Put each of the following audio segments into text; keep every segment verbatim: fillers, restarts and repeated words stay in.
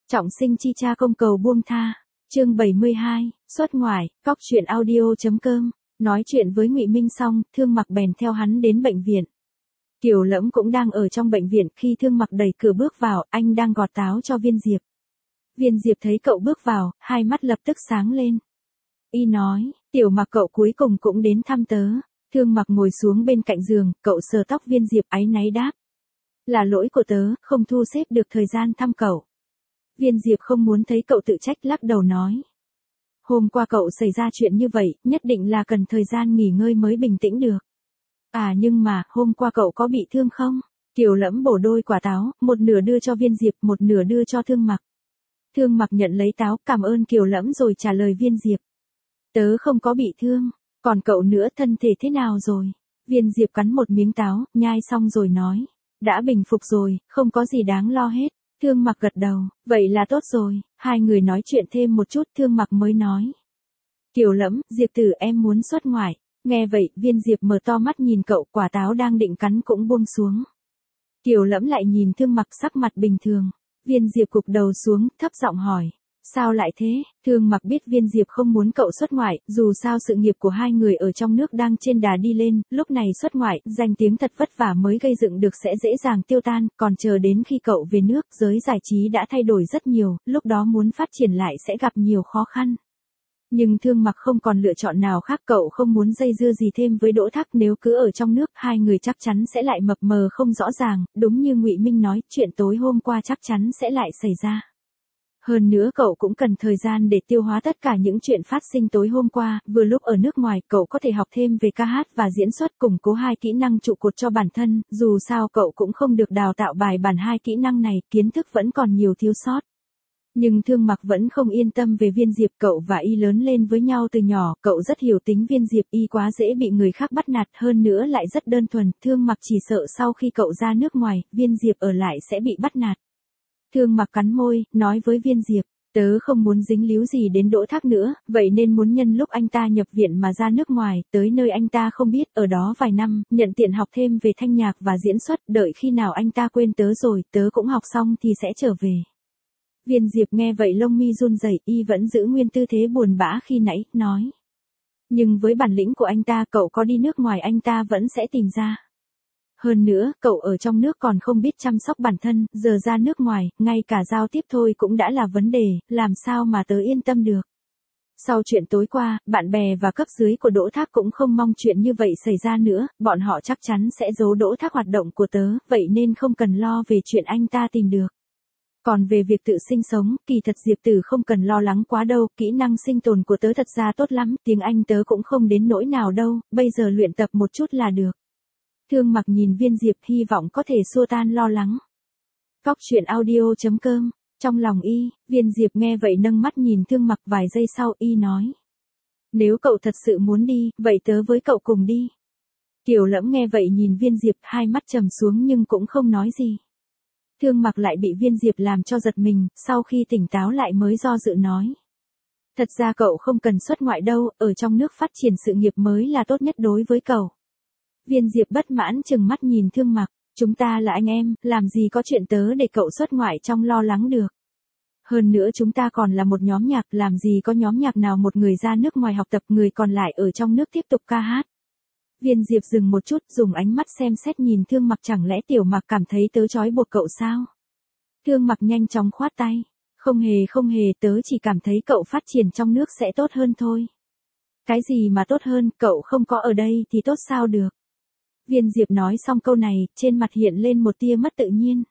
Trọng sinh chi cha công cầu buông tha. Chương bảy mươi hai, xuất ngoại. Cóc truyện audio.com. Nói chuyện với Ngụy Minh xong, Thương Mặc bèn theo hắn đến bệnh viện. Kiều Lẫm cũng đang ở trong bệnh viện, khi Thương Mặc đẩy cửa bước vào, anh đang gọt táo cho Viên Diệp. Viên Diệp thấy cậu bước vào, hai mắt lập tức sáng lên. Y nói, Tiểu Mặc cậu cuối cùng cũng đến thăm tớ. Thương Mặc ngồi xuống bên cạnh giường, cậu sờ tóc Viên Diệp áy náy đáp. Là lỗi của tớ, không thu xếp được thời gian thăm cậu. Viên Diệp không muốn thấy cậu tự trách, lắc đầu nói. Hôm qua cậu xảy ra chuyện như vậy, nhất định là cần thời gian nghỉ ngơi mới bình tĩnh được. À nhưng mà, hôm qua cậu có bị thương không? Kiều Lẫm bổ đôi quả táo, một nửa đưa cho Viên Diệp, một nửa đưa cho Thương Mặc. Thương Mặc nhận lấy táo, cảm ơn Kiều Lẫm rồi trả lời Viên Diệp. Tớ không có bị thương, còn cậu nữa, thân thể thế nào rồi? Viên Diệp cắn một miếng táo, nhai xong rồi nói. Đã bình phục rồi, không có gì đáng lo hết. Thương Mặc gật đầu, vậy là tốt rồi. Hai người nói chuyện thêm một chút, Thương Mặc mới nói. Kiều Lẫm, Diệp tử em muốn xuất ngoại. Nghe vậy, Viên Diệp mở to mắt nhìn cậu, quả táo đang định cắn cũng buông xuống. Kiều Lẫm lại nhìn Thương Mặc, sắc mặt bình thường. Viên Diệp cụp đầu xuống, thấp giọng hỏi. Sao lại thế? Thương Mặc biết Viên Diệp không muốn cậu xuất ngoại, dù sao sự nghiệp của hai người ở trong nước đang trên đà đi lên, lúc này xuất ngoại, danh tiếng thật vất vả mới gây dựng được sẽ dễ dàng tiêu tan, còn chờ đến khi cậu về nước, giới giải trí đã thay đổi rất nhiều, lúc đó muốn phát triển lại sẽ gặp nhiều khó khăn. Nhưng Thương Mặc không còn lựa chọn nào khác, cậu không muốn dây dưa gì thêm với Đỗ Thác, nếu cứ ở trong nước, hai người chắc chắn sẽ lại mập mờ không rõ ràng, đúng như Ngụy Minh nói, chuyện tối hôm qua chắc chắn sẽ lại xảy ra. Hơn nữa cậu cũng cần thời gian để tiêu hóa tất cả những chuyện phát sinh tối hôm qua, vừa lúc ở nước ngoài cậu có thể học thêm về ca hát và diễn xuất, củng cố hai kỹ năng trụ cột cho bản thân, dù sao cậu cũng không được đào tạo bài bản hai kỹ năng này, kiến thức vẫn còn nhiều thiếu sót. Nhưng Thương Mặc vẫn không yên tâm về Viên Diệp, cậu và Y lớn lên với nhau từ nhỏ, cậu rất hiểu tính Viên Diệp, Y quá dễ bị người khác bắt nạt, hơn nữa lại rất đơn thuần, Thương Mặc chỉ sợ sau khi cậu ra nước ngoài, Viên Diệp ở lại sẽ bị bắt nạt. Thương Mặc cắn môi, nói với Viên Diệp, tớ không muốn dính líu gì đến Đỗ Thác nữa, vậy nên muốn nhân lúc anh ta nhập viện mà ra nước ngoài, tới nơi anh ta không biết, ở đó vài năm, nhận tiện học thêm về thanh nhạc và diễn xuất, đợi khi nào anh ta quên tớ rồi, tớ cũng học xong thì sẽ trở về. Viên Diệp nghe vậy lông mi run rẩy, Y vẫn giữ nguyên tư thế buồn bã khi nãy, nói. Nhưng với bản lĩnh của anh ta, cậu có đi nước ngoài anh ta vẫn sẽ tìm ra. Hơn nữa, cậu ở trong nước còn không biết chăm sóc bản thân, giờ ra nước ngoài, ngay cả giao tiếp thôi cũng đã là vấn đề, làm sao mà tớ yên tâm được. Sau chuyện tối qua, bạn bè và cấp dưới của Đỗ Thác cũng không mong chuyện như vậy xảy ra nữa, bọn họ chắc chắn sẽ giấu Đỗ Thác hoạt động của tớ, vậy nên không cần lo về chuyện anh ta tìm được. Còn về việc tự sinh sống, kỳ thật Diệp tử không cần lo lắng quá đâu, kỹ năng sinh tồn của tớ thật ra tốt lắm, tiếng Anh tớ cũng không đến nỗi nào đâu, bây giờ luyện tập một chút là được. Thương Mặc nhìn Viên Diệp, hy vọng có thể xua tan lo lắng. Cóc truyện audio.com. Trong lòng Y, Viên Diệp nghe vậy nâng mắt nhìn Thương Mặc, vài giây sau Y nói. Nếu cậu thật sự muốn đi, vậy tớ với cậu cùng đi. Kiều Lẫm nghe vậy nhìn Viên Diệp, hai mắt trầm xuống nhưng cũng không nói gì. Thương Mặc lại bị Viên Diệp làm cho giật mình, sau khi tỉnh táo lại mới do dự nói. Thật ra cậu không cần xuất ngoại đâu, ở trong nước phát triển sự nghiệp mới là tốt nhất đối với cậu. Viên Diệp bất mãn chừng mắt nhìn Thương Mặc, chúng ta là anh em, làm gì có chuyện tớ để cậu xuất ngoại trong lo lắng được. Hơn nữa chúng ta còn là một nhóm nhạc, làm gì có nhóm nhạc nào một người ra nước ngoài học tập, người còn lại ở trong nước tiếp tục ca hát. Viên Diệp dừng một chút, dùng ánh mắt xem xét nhìn Thương Mặc, chẳng lẽ Tiểu Mặc cảm thấy tớ trói buộc cậu sao? Thương Mặc nhanh chóng khoát tay, không hề không hề, tớ chỉ cảm thấy cậu phát triển trong nước sẽ tốt hơn thôi. Cái gì mà tốt hơn, cậu không có ở đây thì tốt sao được? Viên Diệp nói xong câu này, trên mặt hiện lên một tia mất tự nhiên.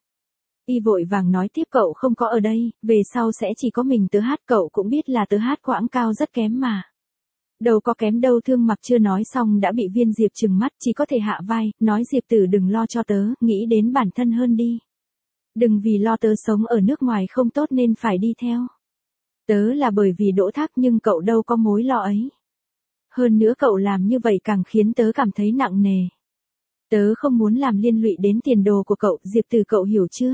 Y vội vàng nói tiếp, cậu không có ở đây, về sau sẽ chỉ có mình tớ hát, cậu cũng biết là tớ hát quãng cao rất kém mà. Đâu có kém đâu. Thương Mặc chưa nói xong đã bị Viên Diệp trừng mắt, chỉ có thể hạ vai, nói Diệp tử đừng lo cho tớ, nghĩ đến bản thân hơn đi. Đừng vì lo tớ sống ở nước ngoài không tốt nên phải đi theo. Tớ là bởi vì Đỗ Thác nhưng cậu đâu có mối lo ấy. Hơn nữa cậu làm như vậy càng khiến tớ cảm thấy nặng nề. Tớ không muốn làm liên lụy đến tiền đồ của cậu, Diệp tử cậu hiểu chưa?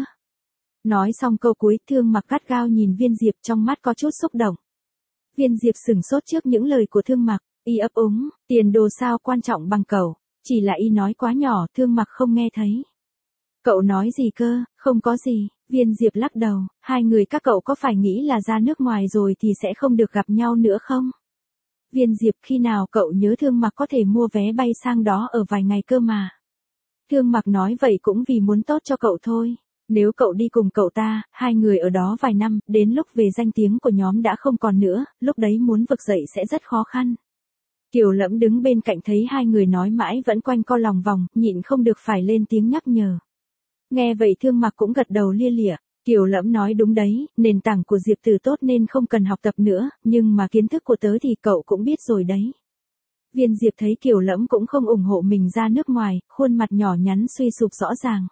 Nói xong câu cuối, Thương Mặc gắt gao nhìn Viên Diệp, trong mắt có chút xúc động. Viên Diệp sửng sốt trước những lời của Thương Mặc, Y ấp úng, tiền đồ sao quan trọng bằng cậu, chỉ là Y nói quá nhỏ, Thương Mặc không nghe thấy. Cậu nói gì cơ, không có gì, Viên Diệp lắc đầu, hai người các cậu có phải nghĩ là ra nước ngoài rồi thì sẽ không được gặp nhau nữa không? Viên Diệp, khi nào cậu nhớ Thương Mặc có thể mua vé bay sang đó ở vài ngày cơ mà. Thương Mặc nói vậy cũng vì muốn tốt cho cậu thôi. Nếu cậu đi cùng cậu ta, hai người ở đó vài năm, đến lúc về danh tiếng của nhóm đã không còn nữa, lúc đấy muốn vực dậy sẽ rất khó khăn. Kiều Lẫm đứng bên cạnh thấy hai người nói mãi vẫn quanh co lòng vòng, nhịn không được phải lên tiếng nhắc nhở. Nghe vậy Thương Mặc cũng gật đầu lia lịa. Kiều Lẫm nói đúng đấy, nền tảng của Diệp Từ tốt nên không cần học tập nữa, nhưng mà kiến thức của tớ thì cậu cũng biết rồi đấy. Viên Diệp thấy Kiều Lẫm cũng không ủng hộ mình ra nước ngoài, khuôn mặt nhỏ nhắn suy sụp rõ ràng.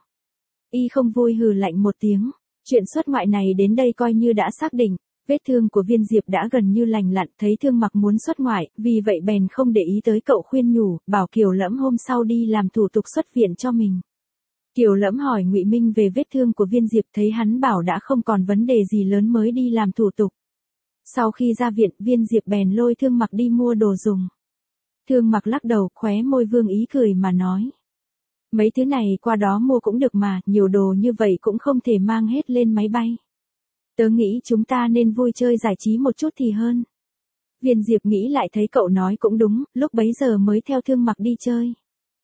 Y không vui hừ lạnh một tiếng, chuyện xuất ngoại này đến đây coi như đã xác định, vết thương của Viên Diệp đã gần như lành lặn, thấy Thương Mặc muốn xuất ngoại, vì vậy bèn không để ý tới cậu khuyên nhủ, bảo Kiều Lẫm hôm sau đi làm thủ tục xuất viện cho mình. Kiều Lẫm hỏi Ngụy Minh về vết thương của Viên Diệp, thấy hắn bảo đã không còn vấn đề gì lớn mới đi làm thủ tục. Sau khi ra viện, Viên Diệp bèn lôi Thương Mặc đi mua đồ dùng. Thương Mặc lắc đầu, khóe môi vương ý cười mà nói. Mấy thứ này qua đó mua cũng được mà, nhiều đồ như vậy cũng không thể mang hết lên máy bay. Tớ nghĩ chúng ta nên vui chơi giải trí một chút thì hơn. Viên Diệp nghĩ lại thấy cậu nói cũng đúng, lúc bấy giờ mới theo Thương Mặc đi chơi.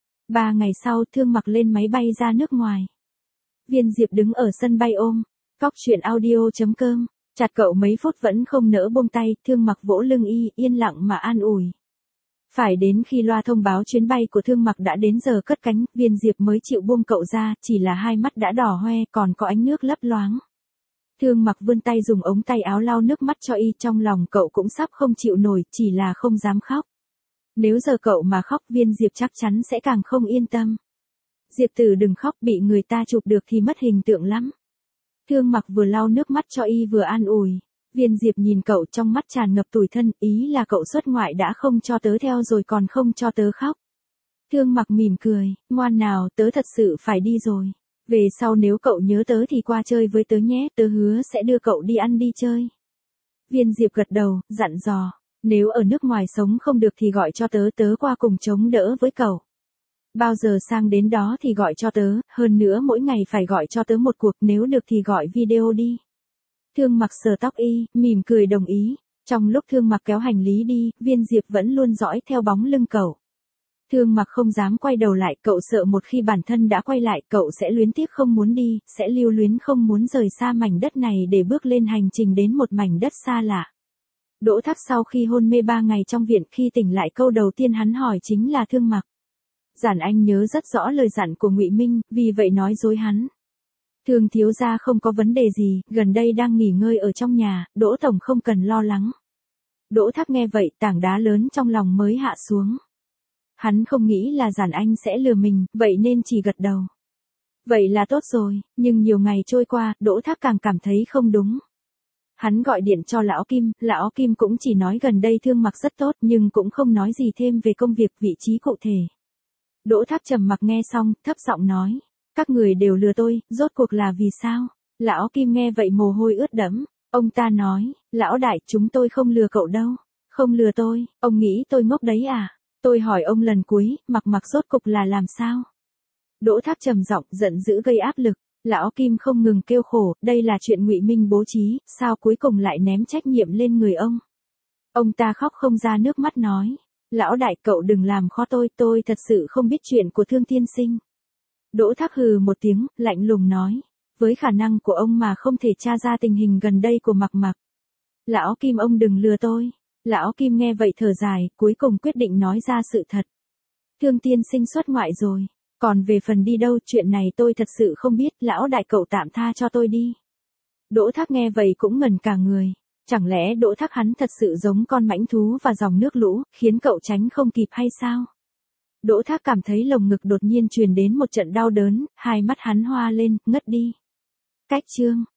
Ba ngày sau, Thương Mặc lên máy bay ra nước ngoài. Viên Diệp đứng ở sân bay ôm Cóc Truyện Audio chấm com, chặt cậu mấy phút vẫn không nỡ buông tay, Thương Mặc vỗ lưng y, yên lặng mà an ủi. Phải đến khi loa thông báo chuyến bay của Thương Mặc đã đến giờ cất cánh, Viên Diệp mới chịu buông cậu ra, chỉ là hai mắt đã đỏ hoe, còn có ánh nước lấp loáng. Thương Mặc vươn tay dùng ống tay áo lau nước mắt cho y, trong lòng cậu cũng sắp không chịu nổi, chỉ là không dám khóc. Nếu giờ cậu mà khóc, Viên Diệp chắc chắn sẽ càng không yên tâm. Diệp Tử đừng khóc, bị người ta chụp được thì mất hình tượng lắm. Thương Mặc vừa lau nước mắt cho y vừa an ủi. Viên Diệp nhìn cậu trong mắt tràn ngập tủi thân, ý là cậu xuất ngoại đã không cho tớ theo rồi còn không cho tớ khóc. Thương Mặc mỉm cười, ngoan nào, tớ thật sự phải đi rồi. Về sau nếu cậu nhớ tớ thì qua chơi với tớ nhé, tớ hứa sẽ đưa cậu đi ăn đi chơi. Viên Diệp gật đầu, dặn dò, nếu ở nước ngoài sống không được thì gọi cho tớ, tớ qua cùng chống đỡ với cậu. Bao giờ sang đến đó thì gọi cho tớ, hơn nữa mỗi ngày phải gọi cho tớ một cuộc, nếu được thì gọi video đi. Thương Mặc sờ tóc y, mỉm cười đồng ý. Trong lúc Thương Mặc kéo hành lý đi, Viên Diệp vẫn luôn dõi theo bóng lưng cậu. Thương Mặc không dám quay đầu lại, cậu sợ một khi bản thân đã quay lại, cậu sẽ luyến tiếc không muốn đi, sẽ lưu luyến không muốn rời xa mảnh đất này để bước lên hành trình đến một mảnh đất xa lạ. Đỗ Thác sau khi hôn mê ba ngày trong viện, khi tỉnh lại câu đầu tiên hắn hỏi chính là Thương Mặc. Giản Anh nhớ rất rõ lời dặn của Ngụy Minh, vì vậy nói dối hắn. Thương thiếu gia không có vấn đề gì, gần đây đang nghỉ ngơi ở trong nhà, Đỗ tổng không cần lo lắng. Đỗ Thác nghe vậy, tảng đá lớn trong lòng mới hạ xuống. Hắn không nghĩ là Giản Anh sẽ lừa mình, vậy nên chỉ gật đầu. Vậy là tốt rồi, nhưng nhiều ngày trôi qua, Đỗ Thác càng cảm thấy không đúng. Hắn gọi điện cho Lão Kim, Lão Kim cũng chỉ nói gần đây Thương Mặc rất tốt nhưng cũng không nói gì thêm về công việc vị trí cụ thể. Đỗ Thác trầm mặc nghe xong, thấp giọng nói. Các người đều lừa tôi, rốt cuộc là vì sao? Lão Kim nghe vậy mồ hôi ướt đẫm. Ông ta nói, lão đại, chúng tôi không lừa cậu đâu. Không lừa tôi, ông nghĩ tôi ngốc đấy à? Tôi hỏi ông lần cuối, Mặc Mặc rốt cục là làm sao? Đỗ Thác trầm giọng, giận dữ gây áp lực. Lão Kim không ngừng kêu khổ, đây là chuyện Ngụy Minh bố trí, sao cuối cùng lại ném trách nhiệm lên người ông? Ông ta khóc không ra nước mắt nói, lão đại, cậu đừng làm khó tôi, tôi thật sự không biết chuyện của Thương tiên sinh. Đỗ Thác hừ một tiếng, lạnh lùng nói, với khả năng của ông mà không thể tra ra tình hình gần đây của Mặc Mặc. Lão Kim ông đừng lừa tôi. Lão Kim nghe vậy thở dài, cuối cùng quyết định nói ra sự thật. Thương tiên sinh xuất ngoại rồi. Còn về phần đi đâu, chuyện này tôi thật sự không biết, lão đại cậu tạm tha cho tôi đi. Đỗ Thác nghe vậy cũng ngẩn cả người. Chẳng lẽ Đỗ Thác hắn thật sự giống con mãnh thú và dòng nước lũ, khiến cậu tránh không kịp hay sao? Đỗ Thác cảm thấy lồng ngực đột nhiên truyền đến một trận đau đớn, hai mắt hắn hoa lên, ngất đi. Cách chương